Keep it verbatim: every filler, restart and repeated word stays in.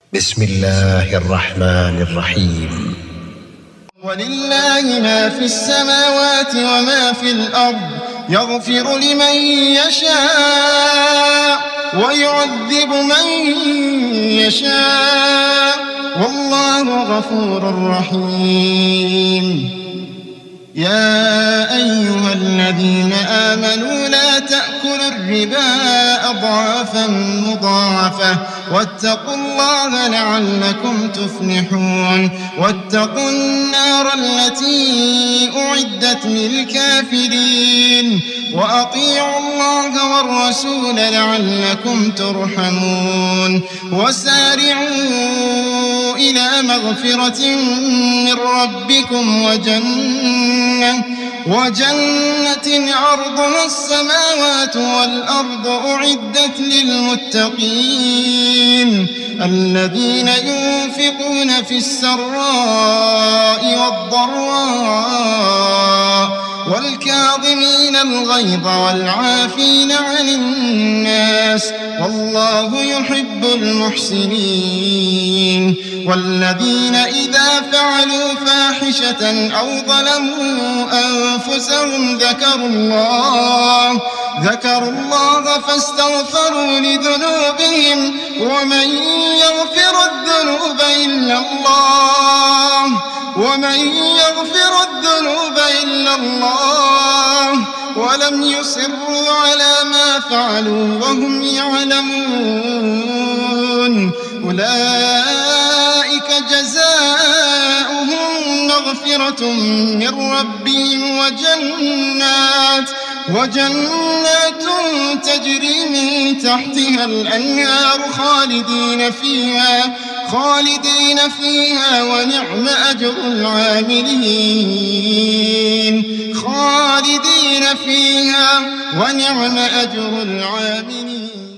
بسم الله الرحمن الرحيم. ولله ما في السماوات وما في الأرض، يغفر لمن يشاء ويعذب من يشاء، والله غفور رحيم. يا أيها الذين آمنوا لا تأكلوا الربا أضعافا مضاعفة، واتقوا الله لعلكم تفلحون. واتقوا النار التي أعدت للكافرين، وأطيعوا الله والرسول لعلكم ترحمون. وسارعوا إلى مغفرة من ربكم وجنة وجنة عرضها السماوات والأرض أعدت للمتقين، الذين ينفقون في السراء والضراء والكاظمين الغيظ والعافين عن الناس، والله يحب المحسنين. والذين إذا فعلوا فاحشة أو ظلموا أنفسهم ذكروا الله ذكروا الله فاستغفروا لذنوبهم، ومن يغفر الذنوب إلا الله ومن يغفر الذنوب إلا الله ولم يصروا على ما فعلوا وهم يعلمون، أولئك جزاؤهم مغفرة من ربهم وجنات وجنات تجري من تحتها الأنهار خالدين فيها خالدين فيها ونعم أجر العاملين خالدين فيها ونعم أجر العاملين.